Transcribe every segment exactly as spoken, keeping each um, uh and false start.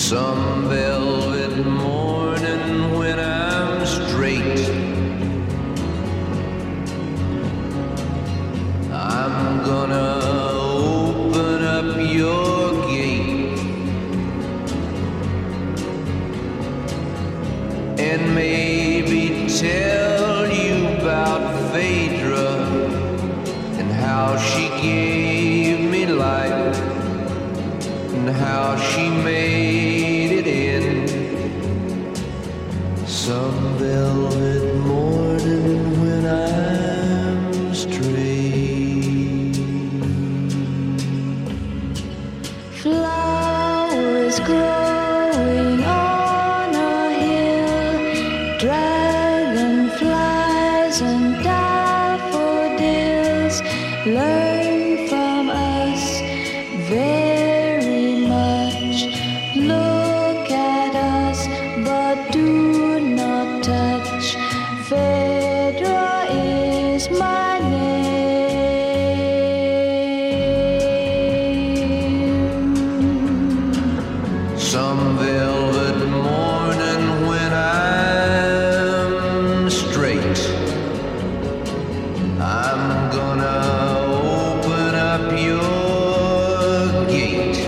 Some velvet morning when I'm straight, I'm gonna open up your gate and maybe tell you about Phaedra and how she gave me life and how she made it in some velvet morning when I'm straight. Flowers growing on a hill, dragonflies and daffodils, learn from us very much. Look at us, but do not touch. Phaedra is my name. Some velvet morning when I'm straight, I'm gonna open up your gate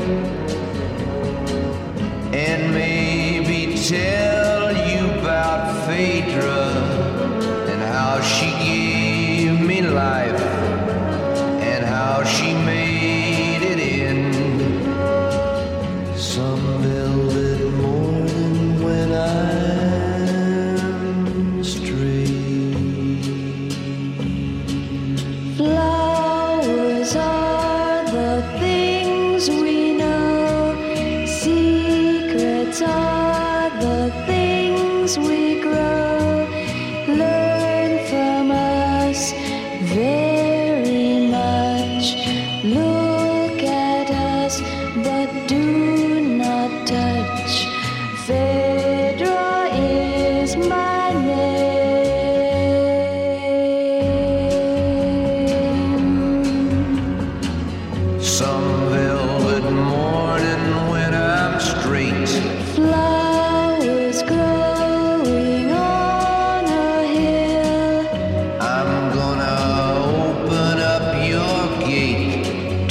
and maybe tell you about Phaedra and how she gave me life and how she made it in some velvet morning when I'm straight. Flowers are the things we know. Secrets are the things we grow. Learn from us very much. Look at us, but do not touch. Phaedra is my name. Some velvet morning when I'm straight, Flowers growing on a hill, I'm gonna open up your gate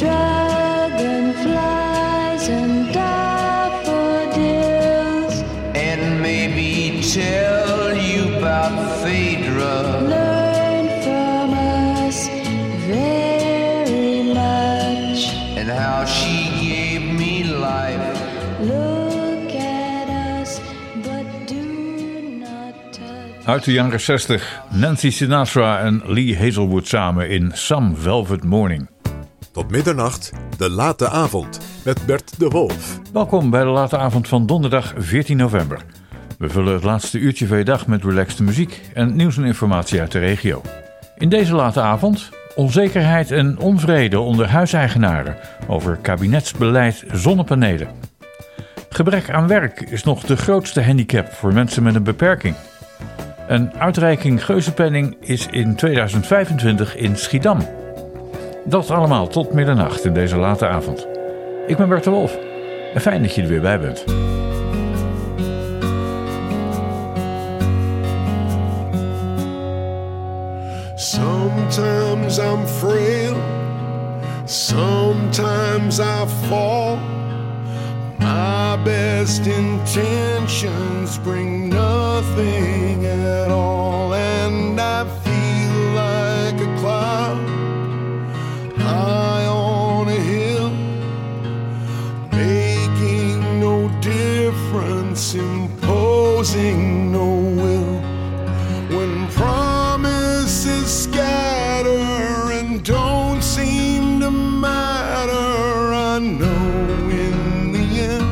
dragonflies and daffodils, and maybe tell you about Phaedra learn from us very much. and how she gave me life. Look at us, but do not touch. Uit de jaren zestig, Nancy Sinatra en Lee Hazelwood samen in Some Velvet Morning. Tot middernacht, de late avond met Bert de Wolf. Welkom bij de late avond van donderdag veertien november. We vullen het laatste uurtje van je dag met relaxte muziek en nieuws en informatie uit de regio. In deze late avond onzekerheid en onvrede onder huiseigenaren over kabinetsbeleid zonnepanelen. Gebrek aan werk is nog de grootste handicap voor mensen met een beperking. Een uitreiking Geuzenpenning is in tweeduizend vijfentwintig in Schiedam. Dat allemaal tot middernacht in deze late avond. Ik ben Bert de Wolf en fijn dat je er weer bij bent. Sometimes I'm frail, sometimes I fall. My best intentions bring nothing at all, and I feel like a cloud high on a hill, making no difference, imposing no will. When promises scatter and don't seem to matter, I know in the end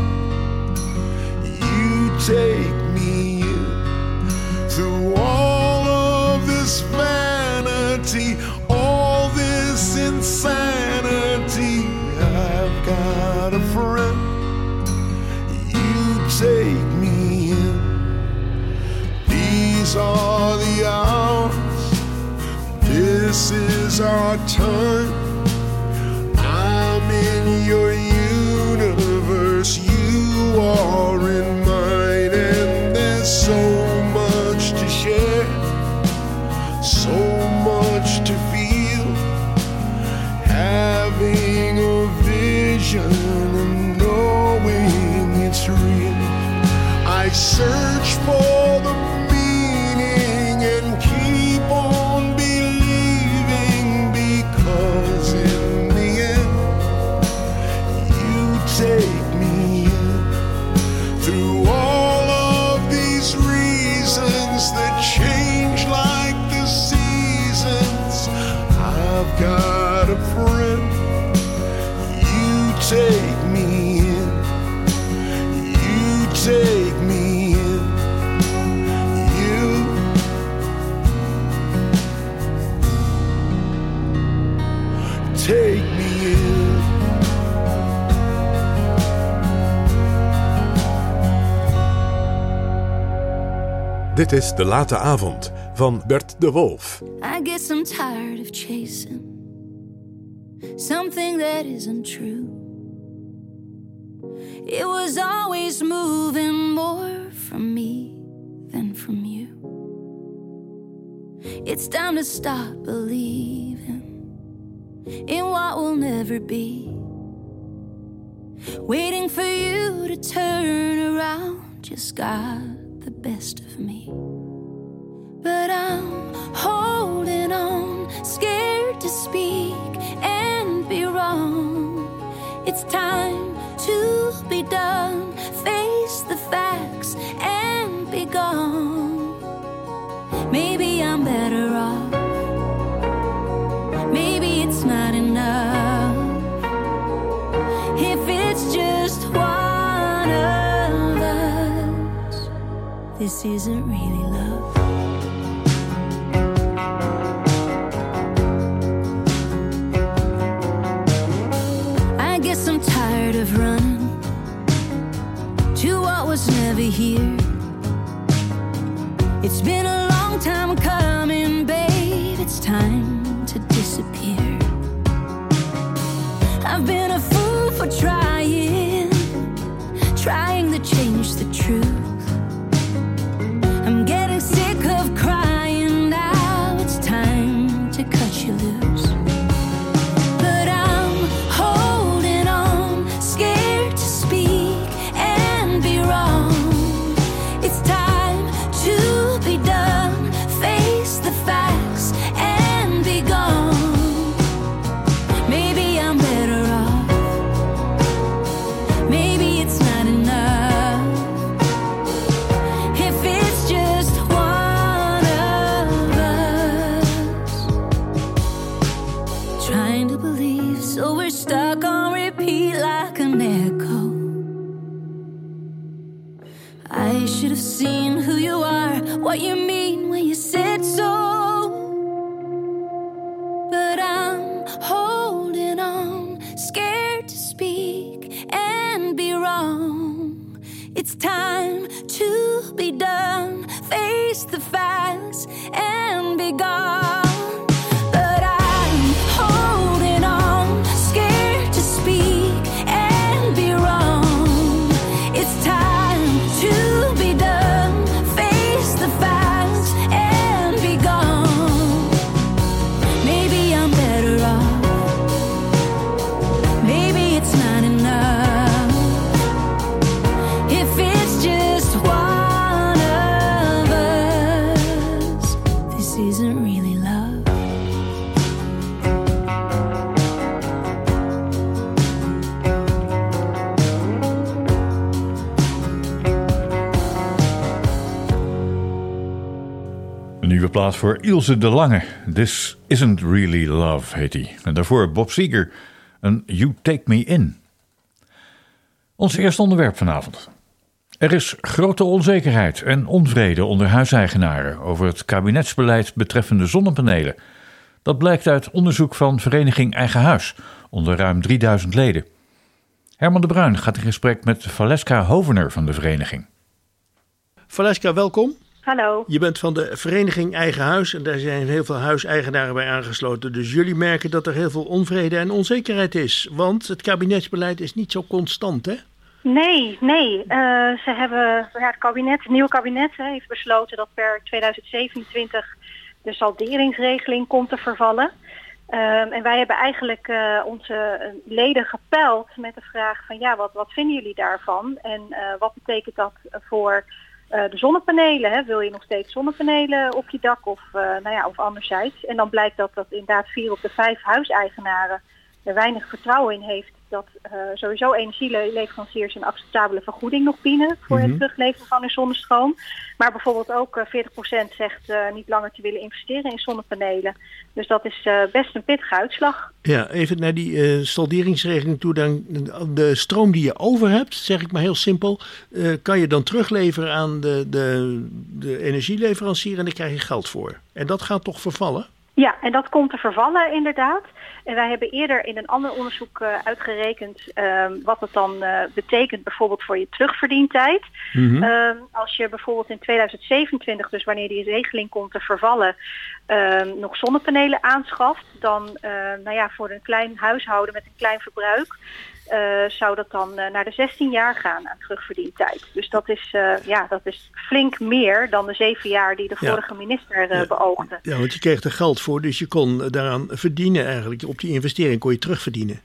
you take me in. Through all of this vanity, all this insanity, I've got a friend. You take me in. These are the hours, this is our time. I'm in your universe, you are I've got a friend. You take me in. You take me in. You take me in. Dit is De Late Avond van Bert de Wolf. I guess I'm tired of chasing something that isn't true. It was always moving more from me than from you. It's time to stop believing in what will never be. Waiting for you to turn around just got the best of me. But I'm holding on, scared to speak and be wrong. It's time to be done, face the facts and be gone. Maybe I'm better off, maybe it's not enough. If it's just one of us, this isn't really love. I guess I'm tired of running to what was never here. It's been a long time coming, babe. It's time to disappear. I've been a fool for trying, trying to change the truth. I'm getting sick of crying now. It's time to cut you loose. But I'm holding on, scared to speak and be wrong. It's time to be done, face the facts and be gone. Maybe I'm better off, maybe it's not enough. If it's just one of us, trying to believe, so we're stuck on repeat like an echo. I should have seen who you are, what you mean when you said so. But I'm holding on, scared to speak and be wrong. It's time to be done, face the facts and be gone. But I'm holding on, scared to speak and be wrong. It's time to be done, face the facts and be gone. Maybe I'm better off, maybe it's not enough. If it's just one of us, this isn't really love. Een nieuwe plaat voor Ilse de Lange. This Isn't Really Love heet die. En daarvoor Bob Seger en You Take Me In. Ons eerste onderwerp vanavond. Er is grote onzekerheid en onvrede onder huiseigenaren over het kabinetsbeleid betreffende zonnepanelen. Dat blijkt uit onderzoek van Vereniging Eigen Huis onder ruim drieduizend leden. Herman de Bruin gaat in gesprek met Valeska Hovener van de vereniging. Valeska, welkom. Hallo. Je bent van de Vereniging Eigen Huis en daar zijn heel veel huiseigenaren bij aangesloten. Dus jullie merken dat er heel veel onvrede en onzekerheid is. Want het kabinetsbeleid is niet zo constant, hè? Nee, nee. Uh, ze hebben, ja, het kabinet, het nieuwe kabinet hè, heeft besloten dat per tweeduizend zevenentwintig de salderingsregeling komt te vervallen. Um, en wij hebben eigenlijk uh, onze leden gepeld met de vraag van ja, wat, wat vinden jullie daarvan? En uh, wat betekent dat voor uh, de zonnepanelen? Hè? Wil je nog steeds zonnepanelen op je dak of, uh, nou ja, of anderzijds? En dan blijkt dat dat inderdaad vier op de vijf huiseigenaren er weinig vertrouwen in heeft dat uh, sowieso energieleveranciers een acceptabele vergoeding nog bieden voor mm-hmm. het terugleveren van hun zonnestroom. Maar bijvoorbeeld ook uh, veertig procent zegt uh, niet langer te willen investeren in zonnepanelen. Dus dat is uh, best een pittige uitslag. Ja, even naar die uh, salderingsregeling toe. Dan, de stroom die je over hebt, zeg ik maar heel simpel, uh, kan je dan terugleveren aan de, de, de energieleverancier en daar krijg je geld voor. En dat gaat toch vervallen? Ja, en dat komt te vervallen inderdaad. En wij hebben eerder in een ander onderzoek uh, uitgerekend uh, wat het dan uh, betekent bijvoorbeeld voor je terugverdientijd. Mm-hmm. Uh, als je bijvoorbeeld in tweeduizend zevenentwintig, dus wanneer die regeling komt te vervallen, uh, nog zonnepanelen aanschaft, dan uh, nou ja, voor een klein huishouden met een klein verbruik Uh, zou dat dan uh, naar de zestien jaar gaan aan terugverdientijd. Dus dat is, uh, ja, dat is flink meer dan de zeven jaar die de vorige ja. minister uh, ja. beoogde. Ja, want je kreeg er geld voor, dus je kon daaraan verdienen eigenlijk. Op die investering kon je terugverdienen.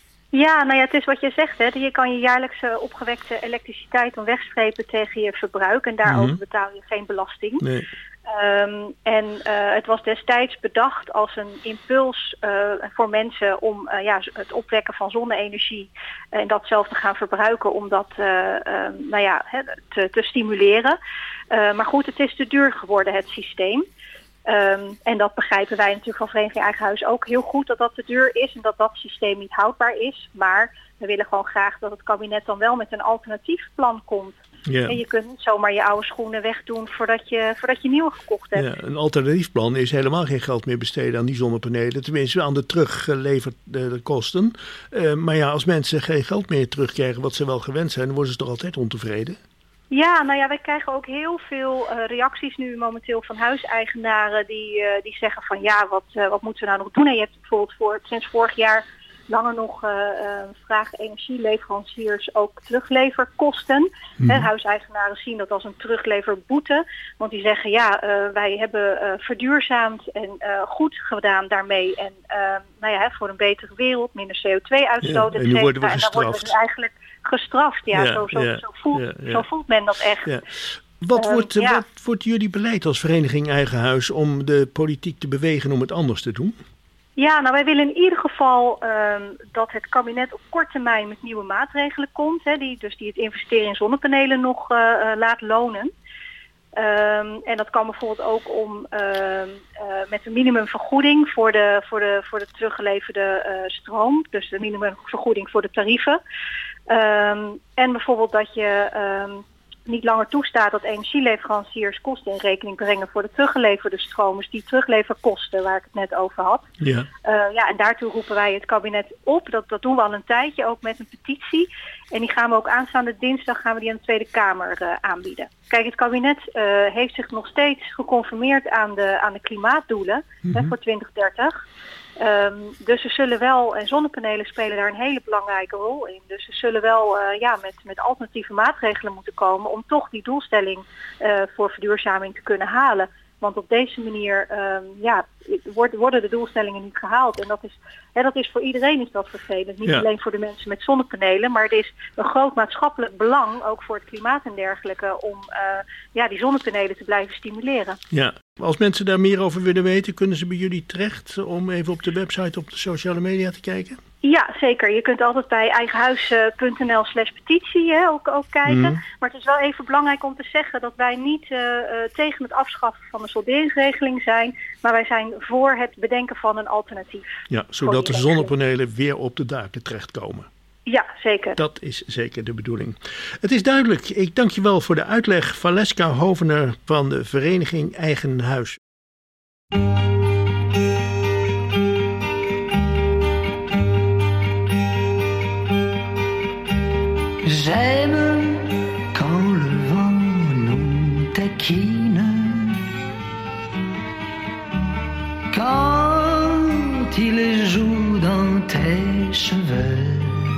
Ja, nou ja, het is wat je zegt, hè. Je kan je jaarlijkse opgewekte elektriciteit dan wegstrepen tegen je verbruik en daarover mm-hmm. betaal je geen belasting. Nee. Um, en uh, het was destijds bedacht als een impuls uh, voor mensen om uh, ja, het opwekken van zonne-energie uh, en dat zelf te gaan verbruiken, om dat uh, uh, nou ja, te, te stimuleren. Uh, maar goed, het is te duur geworden, het systeem. Um, en dat begrijpen wij natuurlijk van Vereniging Eigen Huis ook heel goed, dat dat te duur is en dat dat systeem niet houdbaar is. Maar we willen gewoon graag dat het kabinet dan wel met een alternatief plan komt. Ja. En je kunt niet zomaar je oude schoenen wegdoen voordat je, voordat je nieuwe gekocht hebt. Ja, een alternatief plan is helemaal geen geld meer besteden aan die zonnepanelen. Tenminste aan de teruggeleverde kosten. Uh, maar ja, als mensen geen geld meer terugkrijgen wat ze wel gewend zijn, dan worden ze toch altijd ontevreden? Ja, nou ja, wij krijgen ook heel veel uh, reacties nu momenteel van huiseigenaren die, uh, die zeggen van ja, wat, uh, wat moeten we nou nog doen? En je hebt bijvoorbeeld voor, sinds vorig jaar langer nog uh, uh, vragen energieleveranciers ook terugleverkosten. Hmm. He, huiseigenaren zien dat als een terugleverboete. Want die zeggen ja, uh, wij hebben uh, verduurzaamd en uh, goed gedaan daarmee. En uh, nou ja, voor een betere wereld, minder C O twee uitstoot. Ja, en nu worden we en dan worden we dus eigenlijk gestraft. Ja, ja, zo, zo, ja, zo, voelt, ja, ja. zo voelt men dat echt. Ja. Wat, um, wordt, ja. wat wordt jullie beleid als Vereniging Eigen Huis om de politiek te bewegen om het anders te doen? Ja, nou wij willen in ieder geval um, dat het kabinet op korte termijn met nieuwe maatregelen komt. Hè, die, dus die het investeren in zonnepanelen nog uh, uh, laat lonen. Um, en dat kan bijvoorbeeld ook om uh, uh, met een minimumvergoeding voor de, voor de, voor de teruggeleverde uh, stroom. Dus de minimumvergoeding voor de tarieven. Um, en bijvoorbeeld dat je um, niet langer toestaat dat energieleveranciers kosten in rekening brengen voor de teruggeleverde stroom. Dus die terugleverkosten waar ik het net over had. Ja. Uh, ja, en daartoe roepen wij het kabinet op. Dat, dat doen we al een tijdje, ook met een petitie. En die gaan we ook aanstaande dinsdag gaan we die aan de Tweede Kamer uh, aanbieden. Kijk, het kabinet uh, heeft zich nog steeds geconformeerd aan de, aan de klimaatdoelen mm-hmm. hè, voor twintig dertig. Um, dus ze zullen wel, en zonnepanelen spelen daar een hele belangrijke rol in. Dus ze zullen wel uh, ja, met, met alternatieve maatregelen moeten komen om toch die doelstelling uh, voor verduurzaming te kunnen halen. Want op deze manier um, ja, worden de doelstellingen niet gehaald. En dat is, hè, dat is voor iedereen is dat vervelend. Niet ja. alleen voor de mensen met zonnepanelen. Maar het is een groot maatschappelijk belang, ook voor het klimaat en dergelijke, om uh, ja, die zonnepanelen te blijven stimuleren. Ja. Als mensen daar meer over willen weten, kunnen ze bij jullie terecht om even op de website, op de sociale media te kijken? Ja, zeker. Je kunt altijd bij eigenhuis.nl slash petitie hè, ook, ook kijken. Mm. Maar het is wel even belangrijk om te zeggen dat wij niet uh, uh, tegen het afschaffen van de solderingsregeling zijn. Maar wij zijn voor het bedenken van een alternatief. Ja, zodat de zonnepanelen weer op de daken terechtkomen. Ja, zeker. Dat is zeker de bedoeling. Het is duidelijk. Ik dank je wel voor de uitleg. Valeska Hovener van de Vereniging Eigen Huis. J'aime quand le vent nous taquine, quand il joue dans tes cheveux,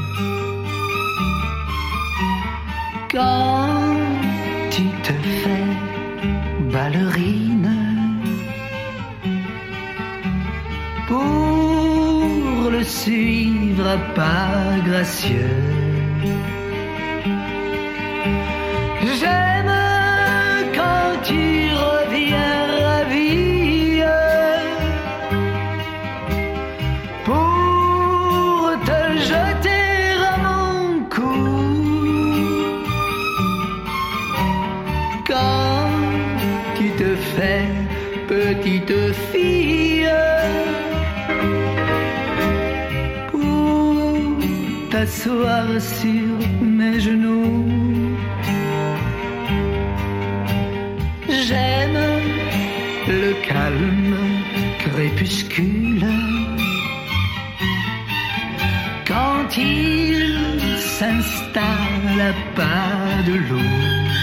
quand tu te fais ballerine pour le suivre à pas gracieux. J'aime quand tu reviens ravi pour petite fille pour t'asseoir sur mes genoux. J'aime le calme crépuscule quand il s'installe à pas de loup.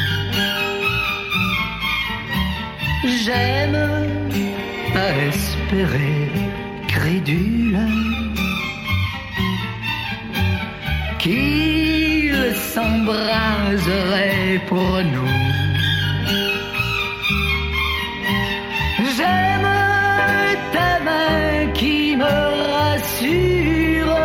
J'aime à espérer crédule qu'il s'embraserait pour nous. J'aime ta main qui me rassure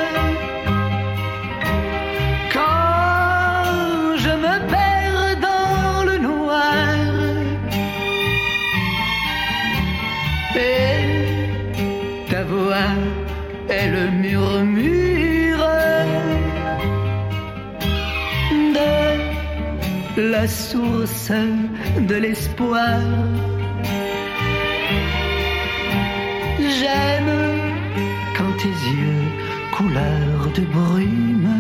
quand je me perds dans le noir. Et ta voix est le murmure de la source de l'espoir. J'aime quand tes yeux, couleur de brume,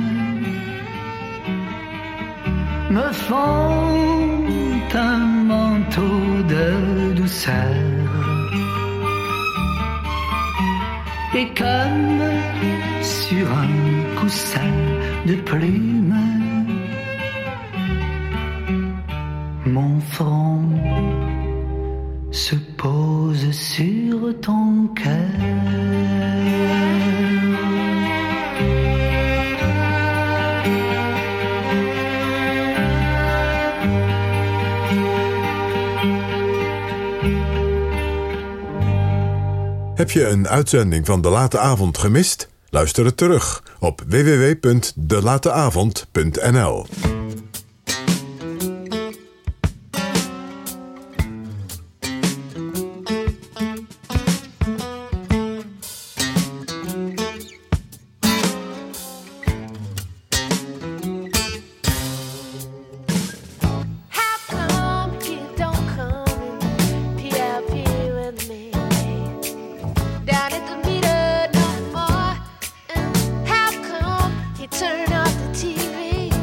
me font un manteau de douceur. Et comme sur un coussin de plumes, mon front se pose sur ton cœur. Heb je een uitzending van De Late Avond gemist? Luister het terug op w w w punt de late avond punt n l. Turn off the T V.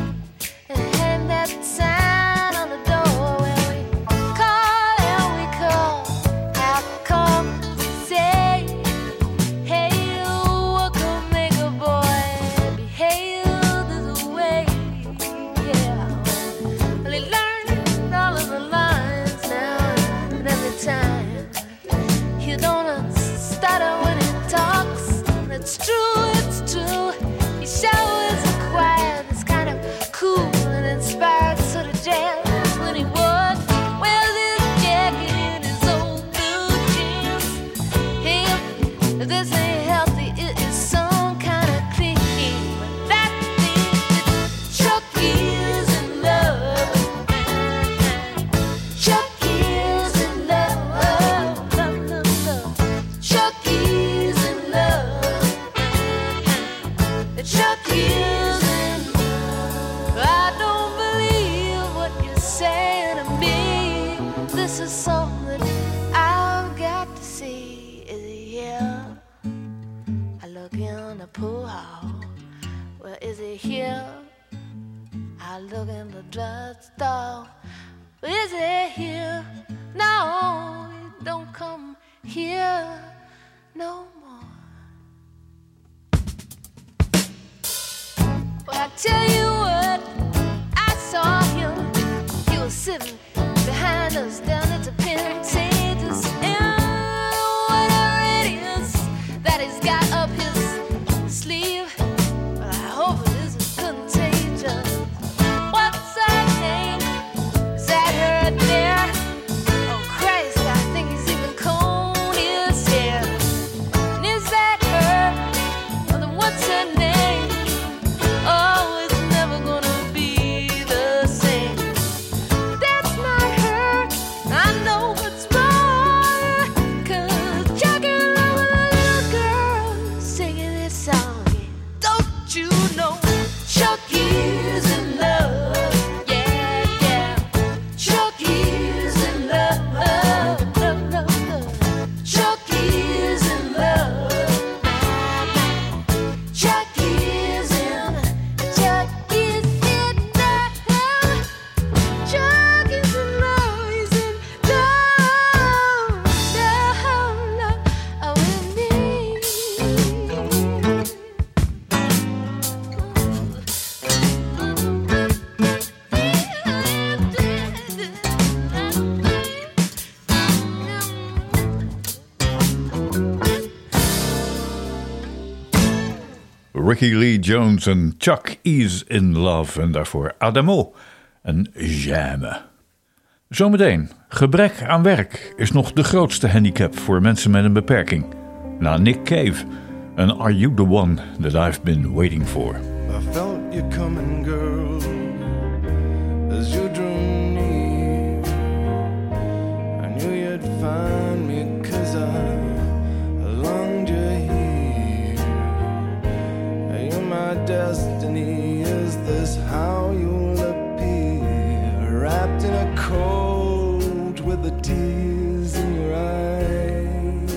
look in the drugstore. Is it here? No, it don't come here no more. But I tell you what, I saw him. He was sitting behind us down at the Pentateuch, and whatever it is that he's got up his sleeve, well, I hope it isn't contagious. What's her name? Is that her there? Oh Christ, I think he's even combed his hair. And is that her? Well, then what's her name? Oh, it's Ricky Lee Jones en Chuck E's in Love. En daarvoor Adamo en J'aime. Zometeen, gebrek aan werk is nog de grootste handicap voor mensen met een beperking. Na Nick Cave en Are You The One That I've Been Waiting For. I felt you coming, girl, as you drew near. I knew you'd find me, cause I longed you here. You're my destiny, is this how you'll appear? Wrapped in a coat with the tears in your eyes.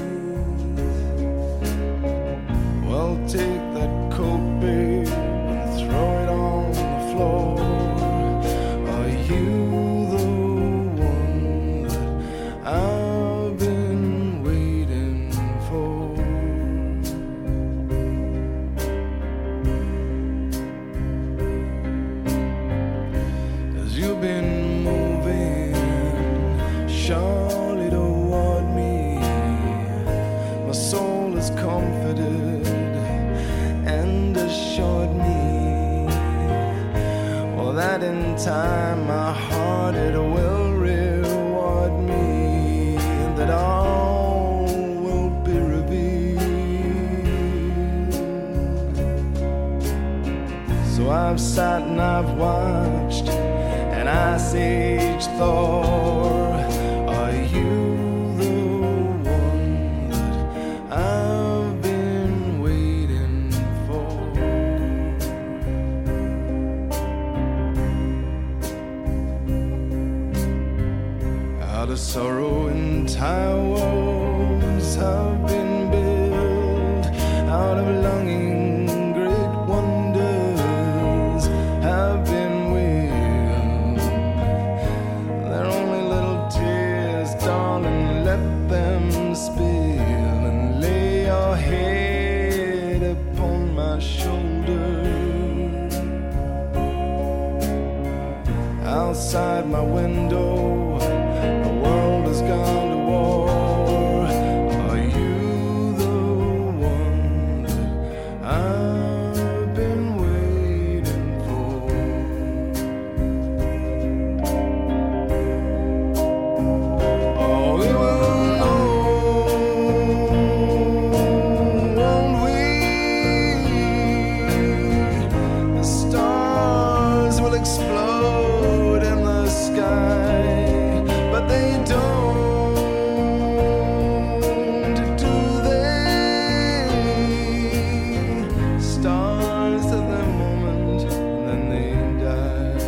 Well, take that coat, babe, and throw it on the floor. Are you the one that I've been waiting for? 'Cause you've been moving surely toward me. My soul is comforted and assured me, well, that in time my heart it will reward me, and that all will be revealed. So I've sat and I've watched, and I sage Thor. Are you the one that I've been waiting for? Out of sorrow entire worlds have been built, out of longing great wonders have been willed. They're only little tears, darling, let them spill, and lay your head upon my shoulder. Outside my window, the world has gone to war. Are you the one that I've been waiting for? Oh, we will know, won't we? The stars will explode in the sky, but they don't, do they? Stars have their moment, and then they die.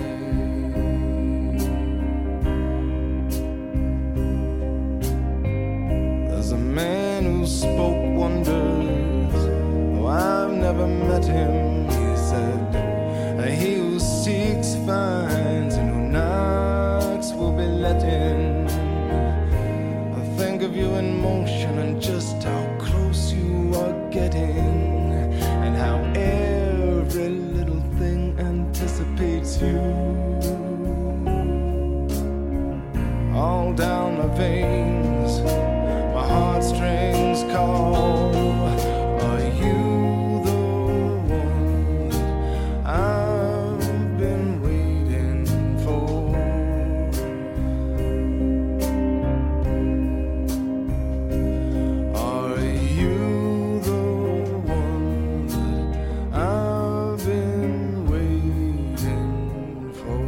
There's a man who spoke wonders, though I've never met him, he said. He who seeks finds, and who knocks will be let in. I think of you in motion, and just how close you are getting, and how every little thing anticipates you. All down my veins, my heartstrings call. Are you the one I've been waiting for? Are you the one that I've been waiting for?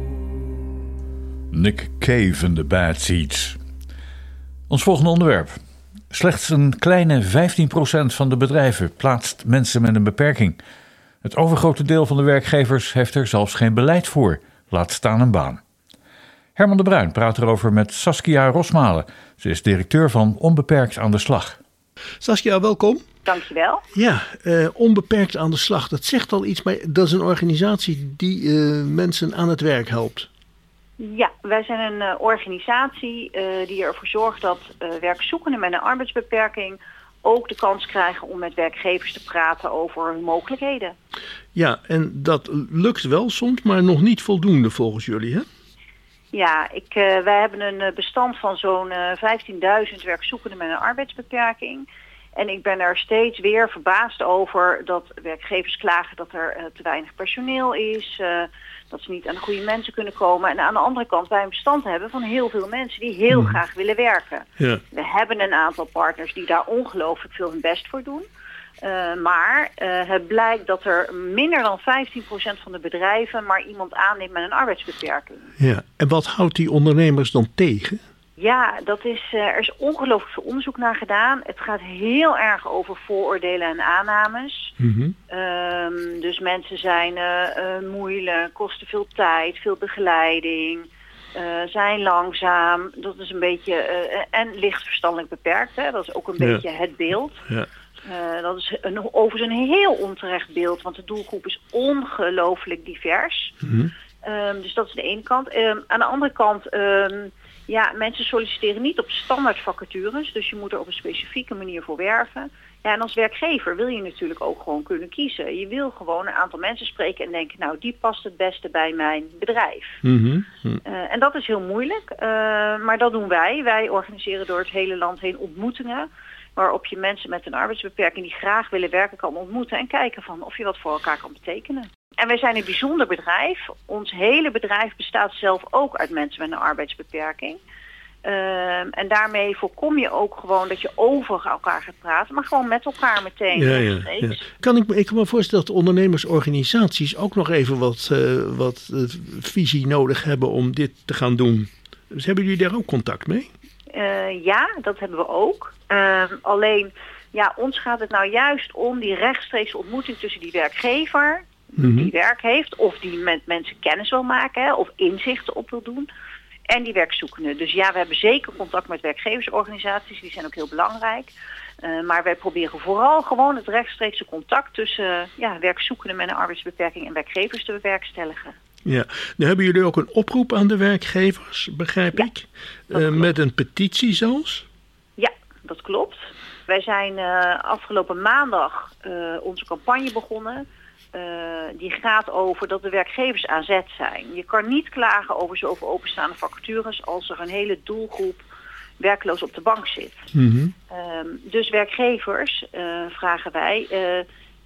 Nick Cave en de Bad Seeds. Ons volgende onderwerp. Slechts een kleine vijftien procent van de bedrijven plaatst mensen met een beperking. Het overgrote deel van de werkgevers heeft er zelfs geen beleid voor, laat staan een baan. Herman de Bruin praat erover met Saskia Rosmalen. Ze is directeur van Onbeperkt aan de Slag. Saskia, welkom. Dankjewel. Ja, uh, Onbeperkt aan de Slag, dat zegt al iets, maar dat is een organisatie die uh, mensen aan het werk helpt. Ja, wij zijn een uh, organisatie uh, die ervoor zorgt dat uh, werkzoekenden met een arbeidsbeperking ook de kans krijgen om met werkgevers te praten over hun mogelijkheden. Ja, en dat lukt wel soms, maar nog niet voldoende volgens jullie, hè? Ja, ik, uh, wij hebben een bestand van zo'n uh, vijftienduizend werkzoekenden met een arbeidsbeperking. En ik ben er steeds weer verbaasd over dat werkgevers klagen dat er uh, te weinig personeel is, uh, dat ze niet aan de goede mensen kunnen komen. En aan de andere kant wij een bestand hebben van heel veel mensen die heel mm. graag willen werken. Ja. We hebben een aantal partners die daar ongelooflijk veel hun best voor doen. Uh, maar uh, het blijkt dat er minder dan vijftien procent van de bedrijven maar iemand aanneemt met een arbeidsbeperking. Ja, en wat houdt die ondernemers dan tegen? Ja, dat is, uh, er is ongelooflijk veel onderzoek naar gedaan. Het gaat heel erg over vooroordelen en aannames. Mm-hmm. Um, dus mensen zijn uh, uh, moeilijk, kosten veel tijd, veel begeleiding, uh, zijn langzaam. Dat is een beetje, uh, en licht verstandelijk beperkt. Hè? Dat is ook een ja. beetje het beeld. Ja. Uh, dat is een, overigens een heel onterecht beeld, want de doelgroep is ongelooflijk divers. Mm-hmm. Um, dus dat is de ene kant. Um, aan de andere kant, um, ja, mensen solliciteren niet op standaard vacatures, dus je moet er op een specifieke manier voor werven. Ja, en als werkgever wil je natuurlijk ook gewoon kunnen kiezen. Je wil gewoon een aantal mensen spreken en denken, nou, die past het beste bij mijn bedrijf. Mm-hmm. Uh, en dat is heel moeilijk, uh, maar dat doen wij. Wij organiseren door het hele land heen ontmoetingen, waarop je mensen met een arbeidsbeperking die graag willen werken kan ontmoeten en kijken van of je wat voor elkaar kan betekenen. En wij zijn een bijzonder bedrijf. Ons hele bedrijf bestaat zelf ook uit mensen met een arbeidsbeperking. Uh, en daarmee voorkom je ook gewoon dat je over elkaar gaat praten, maar gewoon met elkaar meteen. Ja, ja, ja. Kan ik, ik kan me voorstellen dat ondernemersorganisaties ook nog even wat, uh, wat uh, visie nodig hebben om dit te gaan doen. Dus hebben jullie daar ook contact mee? Uh, ja, dat hebben we ook. Uh, alleen, ja, ons gaat het nou juist om die rechtstreekse ontmoeting tussen die werkgever, mm-hmm. die werk heeft, of die met mensen kennis wil maken, hè, of inzichten op wil doen, en die werkzoekenden. Dus ja, we hebben zeker contact met werkgeversorganisaties, die zijn ook heel belangrijk. Uh, maar wij proberen vooral gewoon het rechtstreekse contact tussen uh, ja, werkzoekenden met een arbeidsbeperking en werkgevers te bewerkstelligen. Ja, nu hebben jullie ook een oproep aan de werkgevers, begrijp ja, ik, uh, met een petitie zelfs? Ja, dat klopt. Wij zijn uh, afgelopen maandag uh, onze campagne begonnen. Uh, die gaat over dat de werkgevers aan zet zijn. Je kan niet klagen over zoveel openstaande vacatures als er een hele doelgroep werkloos op de bank zit. Mm-hmm. Um, dus werkgevers, uh, vragen wij, uh,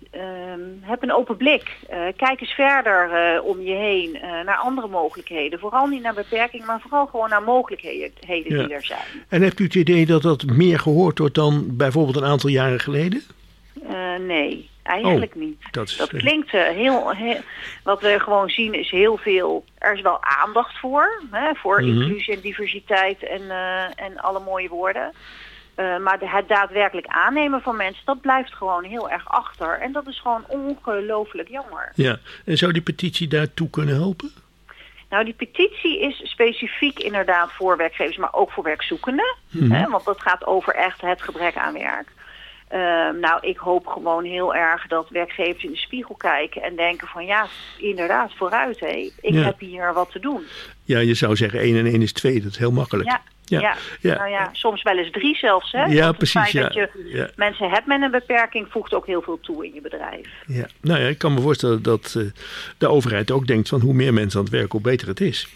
Um, heb een open blik. Uh, kijk eens verder uh, om je heen uh, naar andere mogelijkheden. Vooral niet naar beperkingen, maar vooral gewoon naar mogelijkheden ja. die er zijn. En hebt u het idee dat dat meer gehoord wordt dan bijvoorbeeld een aantal jaren geleden? Uh, nee, eigenlijk oh, niet. Dat, is, dat klinkt uh, heel, heel... Wat we gewoon zien is heel veel... Er is wel aandacht voor. Hè, voor mm-hmm. inclusie en diversiteit en, uh, en alle mooie woorden. Uh, maar de, het daadwerkelijk aannemen van mensen, dat blijft gewoon heel erg achter. En dat is gewoon ongelooflijk jammer. Ja, en zou die petitie daartoe kunnen helpen? Nou, die petitie is specifiek inderdaad voor werkgevers, maar ook voor werkzoekenden. Mm-hmm. Hè, want dat gaat over echt het gebrek aan werk. Uh, nou, ik hoop gewoon heel erg dat werkgevers in de spiegel kijken en denken van ja, inderdaad, vooruit hé. Ik ja. heb hier wat te doen. Ja, je zou zeggen één en één is twee, dat is heel makkelijk. Ja. Ja. Ja. ja, nou ja, soms wel eens drie zelfs. Hè? Ja, Want precies. Het feit ja. dat je ja. mensen hebt met een beperking voegt ook heel veel toe in je bedrijf. Ja. Nou ja, ik kan me voorstellen dat uh, de overheid ook denkt van hoe meer mensen aan het werken, hoe beter het is.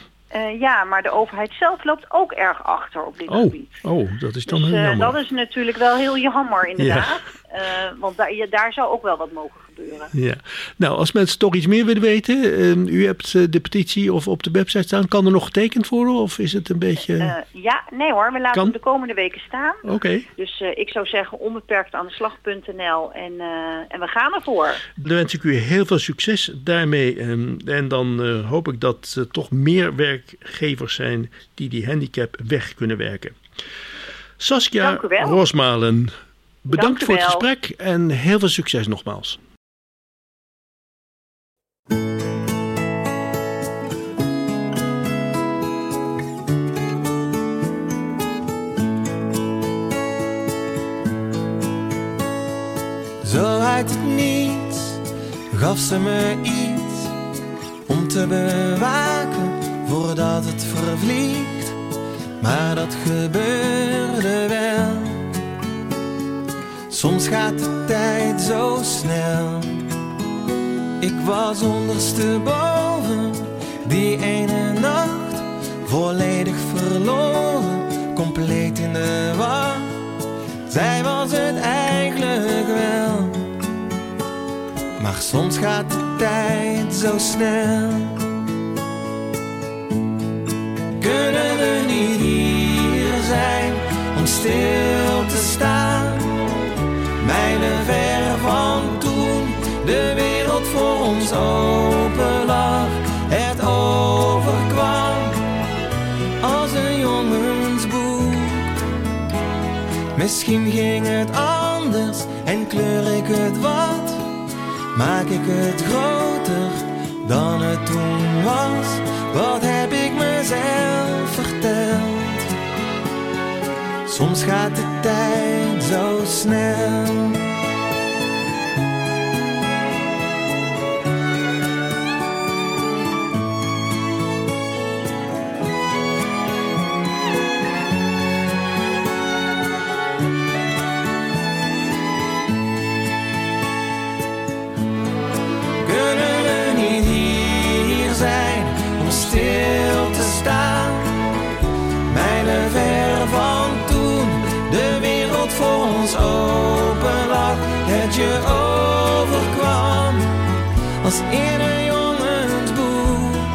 Uh, ja, maar de overheid zelf loopt ook erg achter op dit oh, gebied. Oh, dat is dan dus, heel uh, jammer. Dat is natuurlijk wel heel jammer inderdaad. Ja. Uh, want daar, daar zou ook wel wat mogen gebeuren. Ja. Nou, als mensen toch iets meer willen weten, uh, u hebt uh, de petitie of op de website staan, kan er nog getekend worden of is het een beetje... Uh, ja, nee hoor, we laten kan? hem de komende weken staan. Oké. Okay. Dus uh, ik zou zeggen onbeperkt aan de slag punt n l en, uh, en we gaan ervoor. Dan wens ik u heel veel succes daarmee um, en dan uh, hoop ik dat er uh, toch meer werkgevers zijn die die handicap weg kunnen werken. Saskia Rosmalen, bedankt voor het gesprek en heel veel succes nogmaals. Zo uit het niets gaf ze me iets om te bewaken voordat het vervliegt. Maar dat gebeurde wel. Soms gaat de tijd zo snel. Ik was ondersteboven die ene nacht, volledig verloren, compleet in de war. zij was het eigenlijk wel. Maar soms gaat de tijd zo snel. Kunnen we niet hier zijn om stil te staan? Mijlen ver van toen de wereld voor ons open lag. Het overkwam als een jongensboek. Misschien ging het anders en kleur ik het wat. Maak ik het groter dan het toen was. Wat heb ik mezelf verteld? Soms gaat de tijd zo snel. Stil te staan, mijlen ver van toen de wereld voor ons open lag. Het je overkwam als in een jongensboek.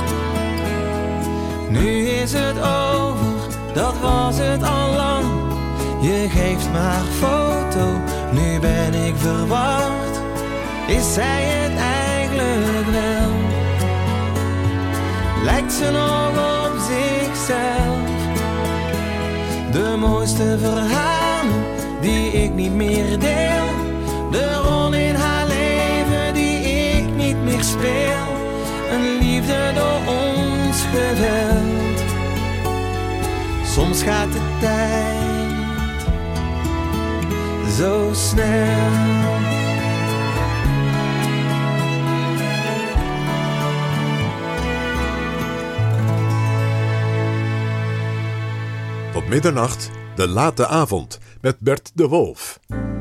Nu is het over, dat was het al lang. Je geeft me haar foto, nu ben ik verward. Is zij het eigenlijk wel? Lijkt ze nog op zichzelf? De mooiste verhalen die ik niet meer deel. De rol in haar leven die ik niet meer speel. Een liefde door ons geweld. Soms gaat de tijd zo snel. Tot middernacht, de late avond, met Bert de Wolf.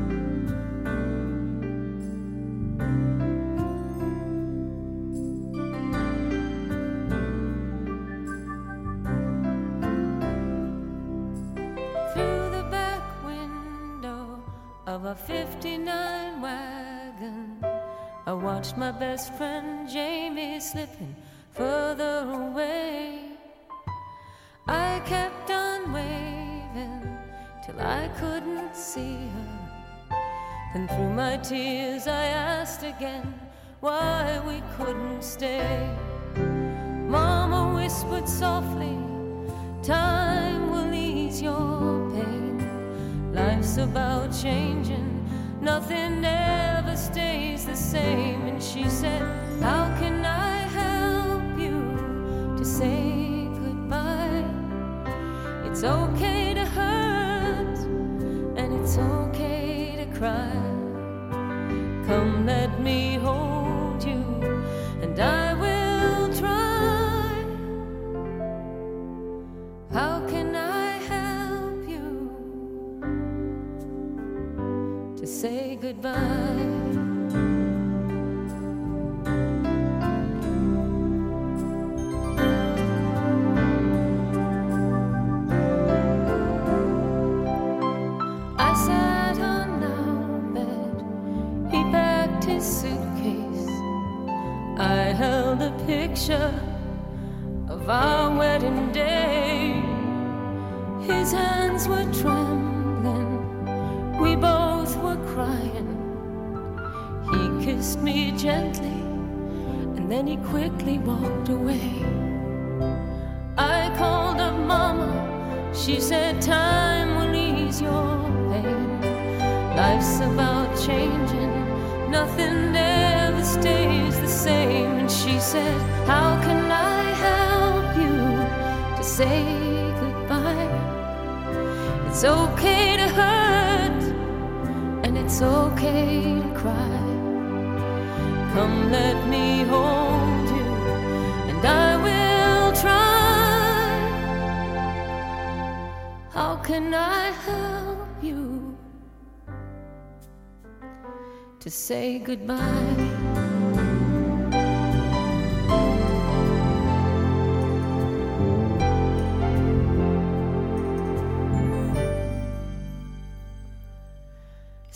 Through the back window of a fifty-nine wagon, I watched my best friend Jamie slipping further away. I kept on waving till I couldn't see her. Then through my tears I asked again why we couldn't stay. Mama whispered softly, time will ease your pain. Life's about changing, nothing ever stays the same. And she said, how can I help you to say goodbye? It's okay to hurt, and it's okay to cry. Come, let me hold you, and I will try. How can I help you to say goodbye? I held a picture of our wedding day. His hands were trembling, we both were crying. He kissed me gently, and then he quickly walked away. I called up Mama, she said time will ease your pain. Life's about changing, nothing ever stays the same. And she said, how can I help you to say goodbye? It's okay to hurt, and it's okay to cry. Come, let me hold you, and I will try. How can I help you to say goodbye?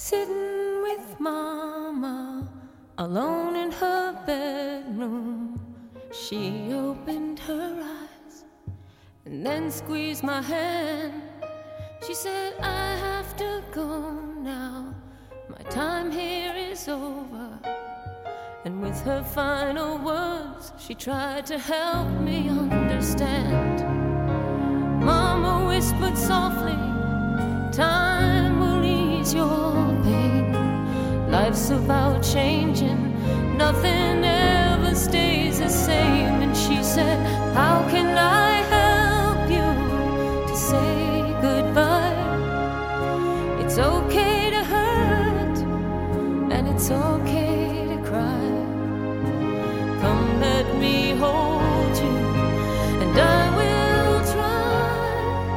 Sitting with Mama, alone in her bedroom, she opened her eyes and then squeezed my hand. She said, I have to go now, my time here is over. And with her final words, she tried to help me understand. Mama whispered softly, time will ease your pain. Life's about changing, nothing ever stays the same. And she said, how can I help you to say goodbye? It's okay to hurt, and it's okay to cry. Come let me hold you, and I will try.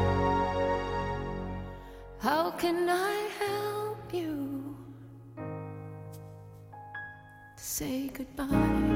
How can I help you to say goodbye?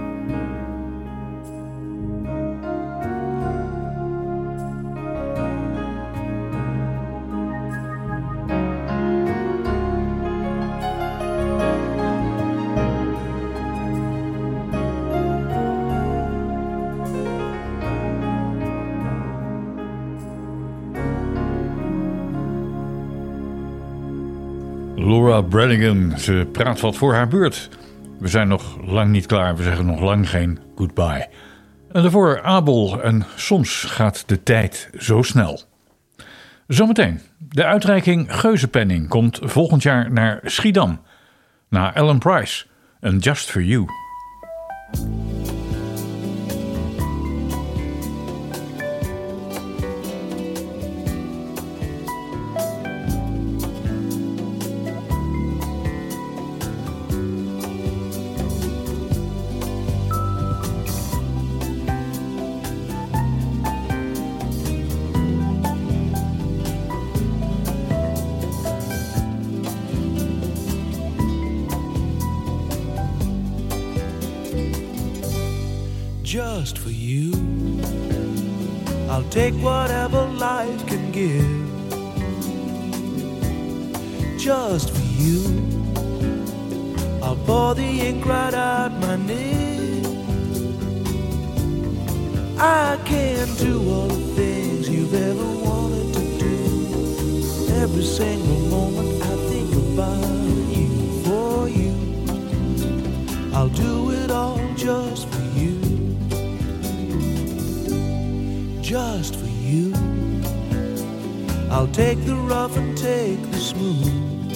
Laura Branigan, ze praat wat voor haar beurt. We zijn nog lang niet klaar, we zeggen nog lang geen goodbye. En daarvoor Abel en soms gaat de tijd zo snel. Zometeen, de uitreiking Geuzenpenning komt volgend jaar naar Schiedam. Na Ellen Price en Just For You. Just for you, I'll take whatever life can give. Just for you, I'll pour the ink right out my nib. I can do all the things you've ever wanted to do. Every single moment I think about you, for you. I'll do it all just for you. Just for you, I'll take the rough and take the smooth.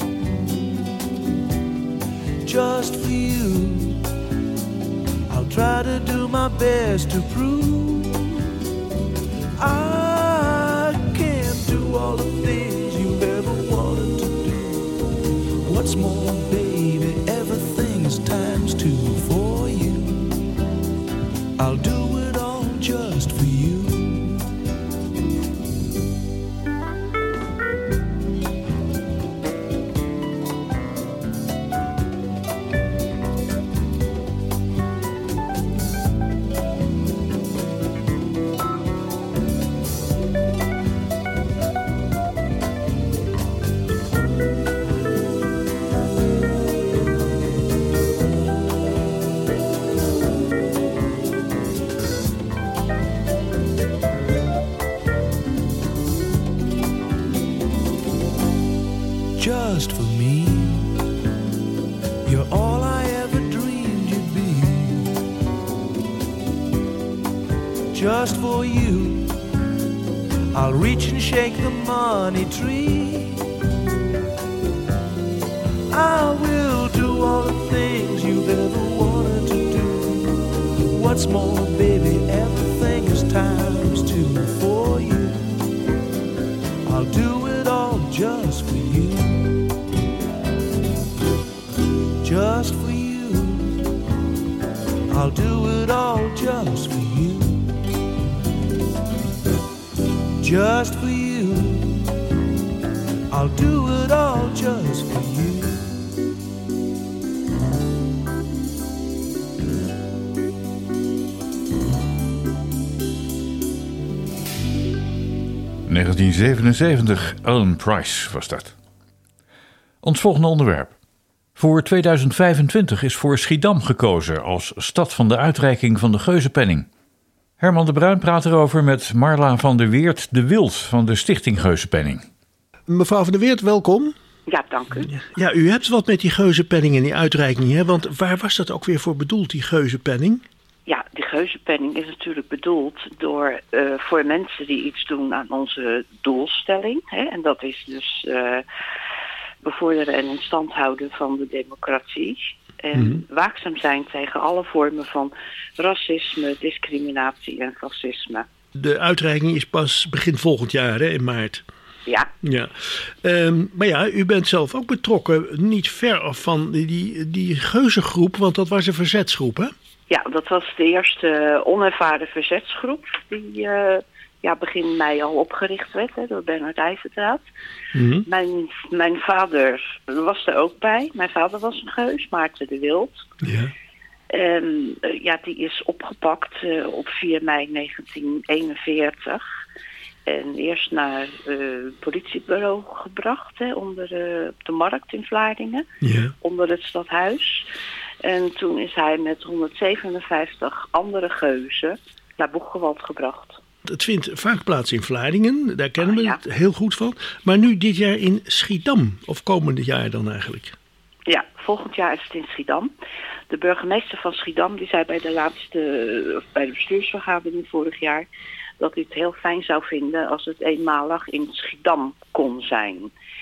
Just for you, I'll try to do my best to prove I can do all the things you've ever wanted to do. What's more, baby, everything's times two for you. I'll do it all just for you. Just for me, you're all I ever dreamed you'd be. Just for you, I'll reach and shake the money tree. I will do all the things you've ever wanted to do. What's more, baby, everything is times two for you. I'll do it all just for you. Just for you, I'll do it all just for you. Just for you, I'll do it all just for you. negentien zevenenzeventig, Ellen Price was dat. Ons volgende onderwerp. Voor tweeduizend vijfentwintig is voor Schiedam gekozen als stad van de uitreiking van de Geuzenpenning. Herman de Bruin praat erover met Marla van der Weert de Wild van de Stichting Geuzenpenning. Mevrouw van der Weert, welkom. Ja, dank u. Ja, u hebt wat met die Geuzenpenning en die uitreiking, hè? Want waar was dat ook weer voor bedoeld, die Geuzenpenning? Ja, die Geuzenpenning is natuurlijk bedoeld door, uh, voor mensen die iets doen aan onze doelstelling. Hè? En dat is dus uh, bevorderen en in stand houden van de democratie. En mm-hmm. waakzaam zijn tegen alle vormen van racisme, discriminatie en fascisme. De uitreiking is pas begin volgend jaar, hè, in maart. Ja. ja. Um, maar ja, u bent zelf ook betrokken, niet ver af van die, die, die geuzengroep, want dat was een verzetsgroep, hè? Ja, dat was de eerste onervaren verzetsgroep die uh, ja, begin mei al opgericht werd, hè, door Bernard IJzerdraat. Mm-hmm. Mijn, mijn vader was er ook bij. Mijn vader was een geus, Maarten de Wild. Ja. En uh, ja, die is opgepakt uh, op vier mei negentien eenenveertig. En eerst naar het uh, politiebureau gebracht, hè, onder uh, op de markt in Vlaardingen, ja. onder het stadhuis. En toen is hij met honderdzevenenvijftig andere geuzen naar Boegewald gebracht. Het vindt vaak plaats in Vlaardingen, daar kennen we ah, ja. het heel goed van. Maar nu dit jaar in Schiedam, of komende jaar dan eigenlijk? Ja, volgend jaar is het in Schiedam. De burgemeester van Schiedam die zei bij de laatste, of bij de bestuursvergadering vorig jaar, dat hij het heel fijn zou vinden als het eenmalig in Schiedam kon zijn.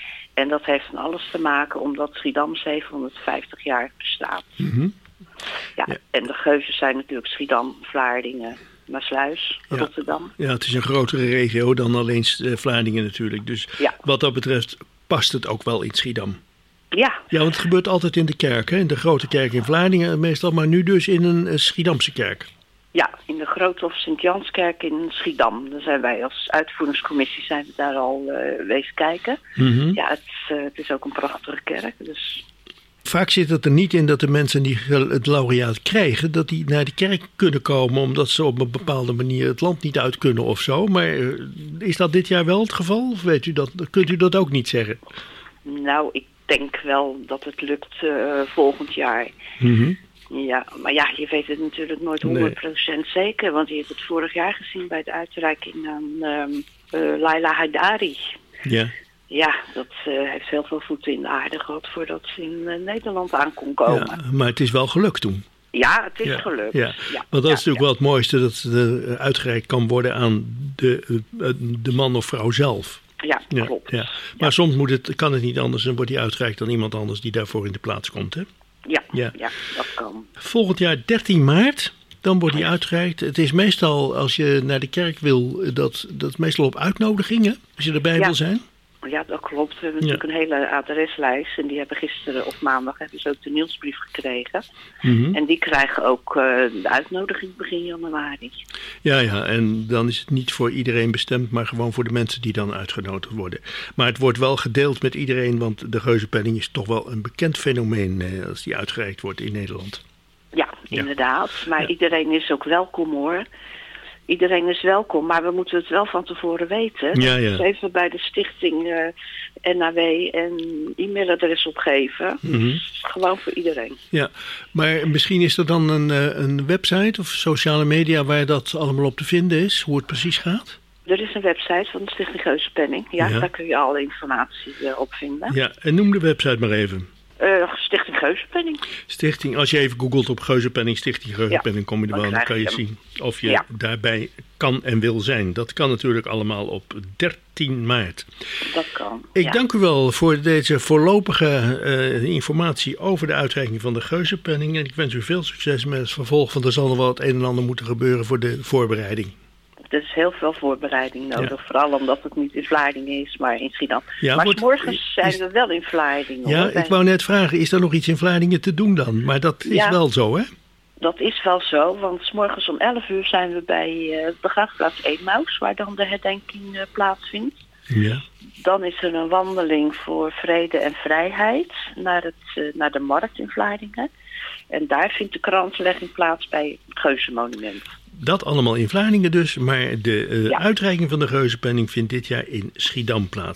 En dat heeft van alles te maken omdat Schiedam zevenhonderdvijftig jaar bestaat. Mm-hmm. Ja, ja, en de geuzen zijn natuurlijk Schiedam, Vlaardingen, Maassluis, ja. Rotterdam. Ja, het is een grotere regio dan alleen uh, Vlaardingen natuurlijk. Dus ja. wat dat betreft past het ook wel in Schiedam. Ja. Ja, want het gebeurt altijd in de kerk, hè? In de grote kerk in Vlaardingen meestal, maar nu dus in een uh, Schiedamse kerk. Ja, in de Grote of Sint-Janskerk in Schiedam. Daar zijn wij als uitvoeringscommissie zijn we daar al uh, wezen kijken. Mm-hmm. Ja, het, uh, het is ook een prachtige kerk. Dus... Vaak zit het er niet in dat de mensen die het laureaat krijgen, dat die naar de kerk kunnen komen omdat ze op een bepaalde manier het land niet uit kunnen of zo. Maar uh, is dat dit jaar wel het geval? Of weet u dat, kunt u dat ook niet zeggen? Nou, ik denk wel dat het lukt uh, volgend jaar. Mm-hmm. Ja, maar ja, je weet het natuurlijk nooit honderd procent nee. zeker. Want je hebt het vorig jaar gezien bij de uitreiking aan um, uh, Laila Haidari. Ja. Ja, dat uh, heeft heel veel voeten in de aarde gehad voordat ze in uh, Nederland aan kon komen. Ja, maar het is wel gelukt toen. Ja, het is ja, gelukt. Ja. Ja, Want dat ja, is natuurlijk ja. wel het mooiste, dat de uitgereikt kan worden aan de, de man of vrouw zelf. Ja, ja klopt. Ja. Maar ja. soms moet het, kan het niet anders en wordt die uitgereikt aan iemand anders die daarvoor in de plaats komt, hè? Ja, ja. ja, dat kan. Volgend jaar dertien maart, dan wordt die uitgereikt. Het is meestal, als je naar de kerk wil, dat, dat is meestal op uitnodiging, hè? Als je erbij ja. wil zijn. Ja, dat klopt. We hebben ja. natuurlijk een hele adreslijst. En die hebben gisteren of maandag hebben ze ook de nieuwsbrief gekregen. Mm-hmm. En die krijgen ook uh, de uitnodiging begin januari. Ja, ja, en dan is het niet voor iedereen bestemd, maar gewoon voor de mensen die dan uitgenodigd worden. Maar het wordt wel gedeeld met iedereen, want de Geuzenpenning is toch wel een bekend fenomeen eh, als die uitgereikt wordt in Nederland. Ja, ja. inderdaad. Maar ja. iedereen is ook welkom, hoor. Iedereen is welkom, maar we moeten het wel van tevoren weten. Ja, ja. Dus even bij de stichting uh, N A W een e-mailadres opgeven. Mm-hmm. Gewoon voor iedereen. Ja, maar misschien is er dan een, een website of sociale media waar dat allemaal op te vinden is, hoe het precies gaat? Er is een website van de Stichting Geuzenpenning. Ja, ja. Daar kun je alle informatie uh, op vinden. Ja, en noem de website maar even. Uh, Stichting Geuzenpenning. Stichting, als je even googelt op Geuzenpenning, Stichting Geuzenpenning, ja, kom je er wel, dan kan je hem. zien of je ja. daarbij kan en wil zijn. Dat kan natuurlijk allemaal op dertien maart. Dat kan. Ik ja. dank u wel voor deze voorlopige uh, informatie over de uitreiking van de Geuzenpenning. En ik wens u veel succes met het vervolg, want er zal nog wel het een en ander moeten gebeuren voor de voorbereiding. Er is heel veel voorbereiding nodig. Ja. Vooral omdat het niet in Vlaardingen is, maar in Schiedam. Ja, maar wordt, morgens zijn is, we wel in Vlaardingen. Ja, hoor. ik wou net vragen, is er nog iets in Vlaardingen te doen dan? Maar dat is ja, wel zo, hè? Dat is wel zo, want 's morgens om elf uur zijn we bij uh, de begraafplaats Emaus, waar dan de herdenking uh, plaatsvindt. Ja. Dan is er een wandeling voor vrede en vrijheid naar, het, uh, naar de markt in Vlaardingen. En daar vindt de kranslegging plaats bij het Geuzenmonument. Dat allemaal in Vlaardingen dus, maar de uh, ja. uitreiking van de Geuzenpenning vindt dit jaar in Schiedam plaats.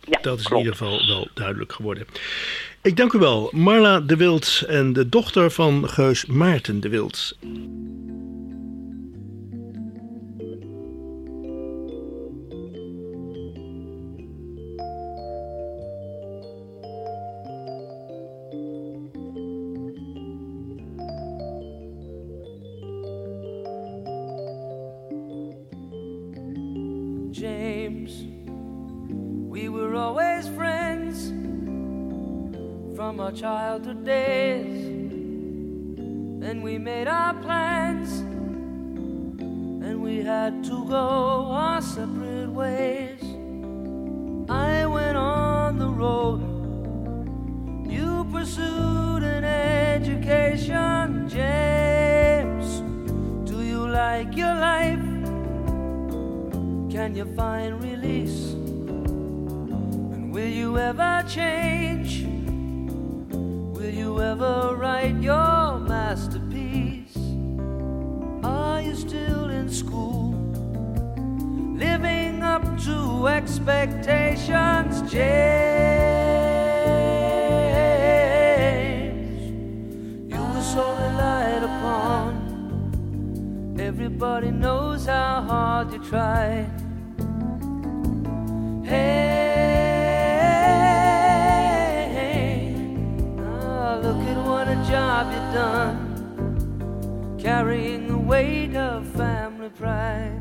Ja, dat is klopt. in ieder geval wel duidelijk geworden. Ik dank u wel, Marla de Wild en de dochter van Geus Maarten de Wild. James, we were always friends from our childhood days, and we made our plans, and we had to go our separate ways. I went on the road, you pursued an education. James, do you like your life? Can you find release? And will you ever change? Will you ever write your masterpiece? Are you still in school, living up to expectations? James, you were so relied upon. Everybody knows how hard you tried. Hey, oh, look at what a job you've done, carrying the weight of family pride.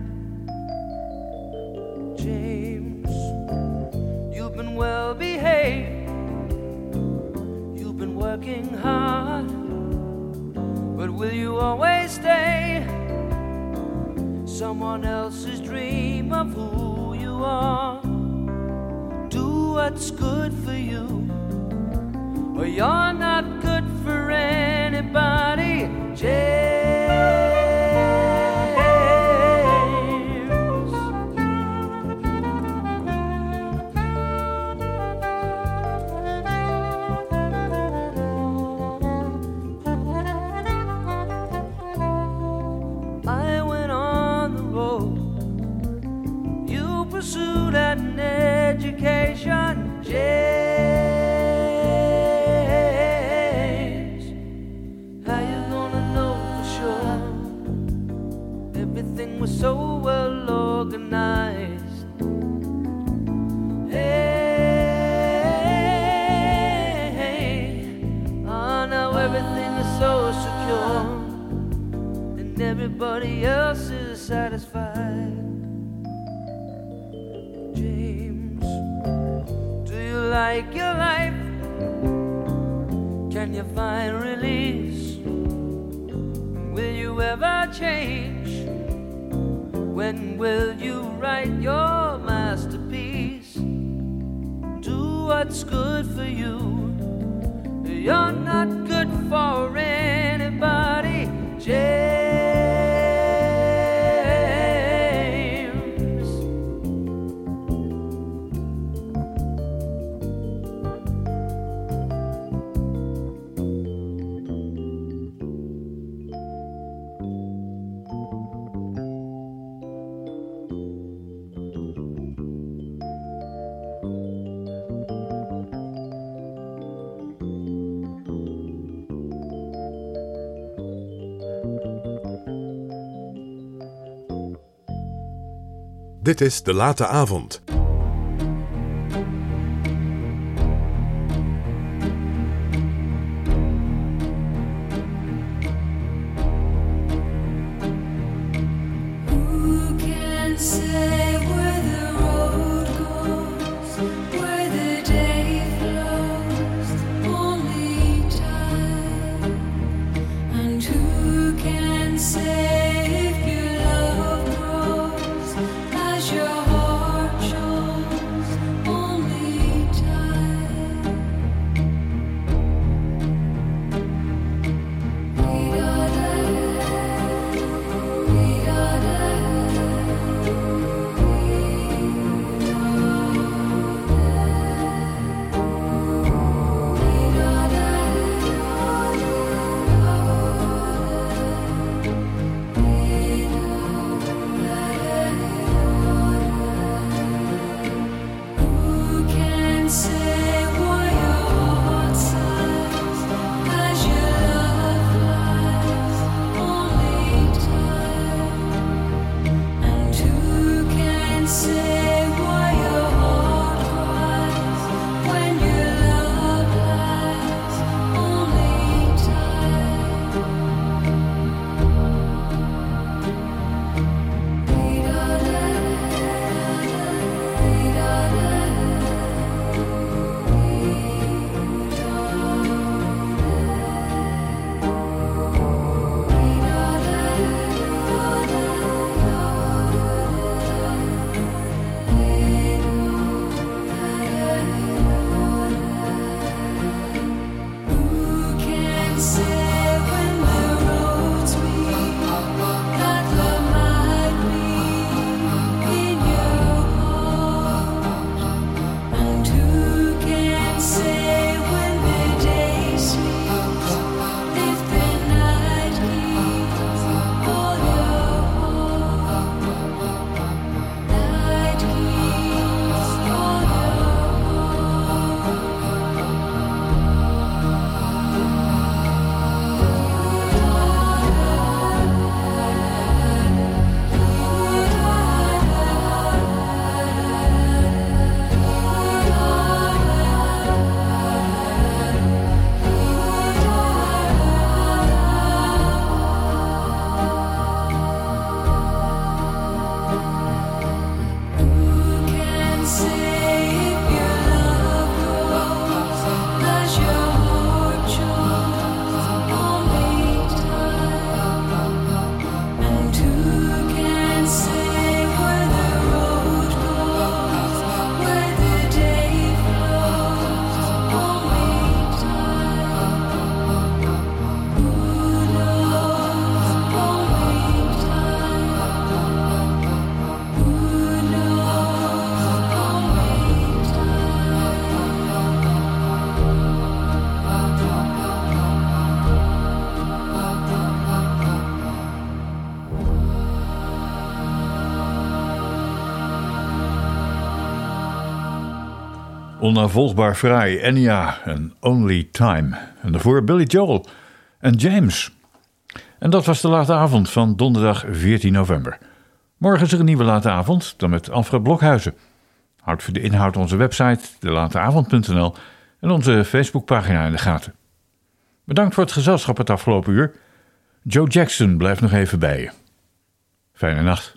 James, you've been well behaved, you've been working hard, but will you always stay someone else's dream of who you are? Do what's good for you, or you're not good for anybody. James, I went on the road, you pursued an education. James, how you gonna know for sure? Everything was so well organized. Hey, oh, now everything is so secure, and everybody else is satisfied. James, do you like your life? Can you find release? Will you ever change? When will you write your masterpiece? Do what's good for you. You're not good for anybody. James. Dit is De Late Avond. Who can say where the road goes, where the day flows? Only time. And who can say if your love grows as your heart shows? Onnavolgbaar fraai, Enya en Only Time. En daarvoor Billy Joel en James. En dat was de late avond van donderdag veertien november. Morgen is er een nieuwe late avond, dan met Alfred Blokhuizen. Houd voor de inhoud onze website, de lateavond punt n l en onze Facebookpagina in de gaten. Bedankt voor het gezelschap het afgelopen uur. Joe Jackson blijft nog even bij je. Fijne nacht.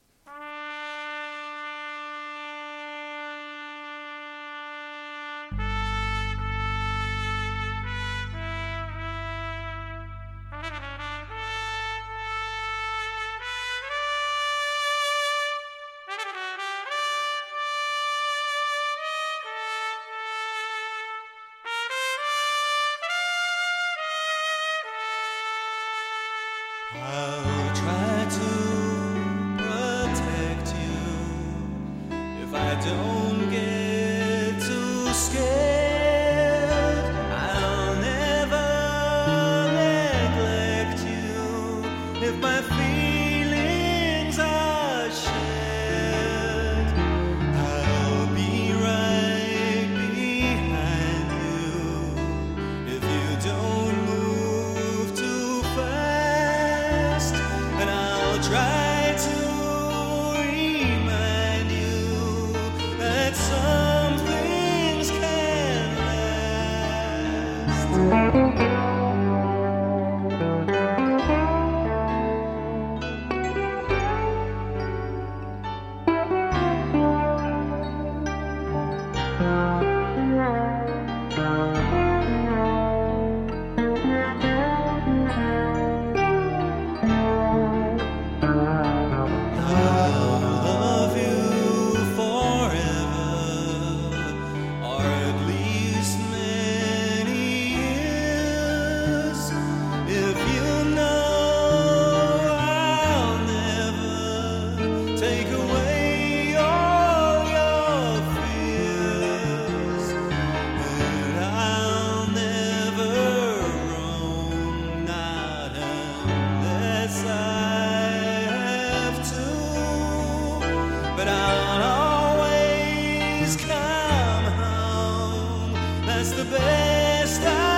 I'll try to protect you if I don't get too scared. I'll never neglect you if my feelings are shared. I'll be right behind you if you don't move too fast. And I'll try to remind you that some things can last. Love you forever, or at least many years. If you know I'll never take away all your fears, and I'll never roam, not unless I have to. But I'll always come home. That's the best I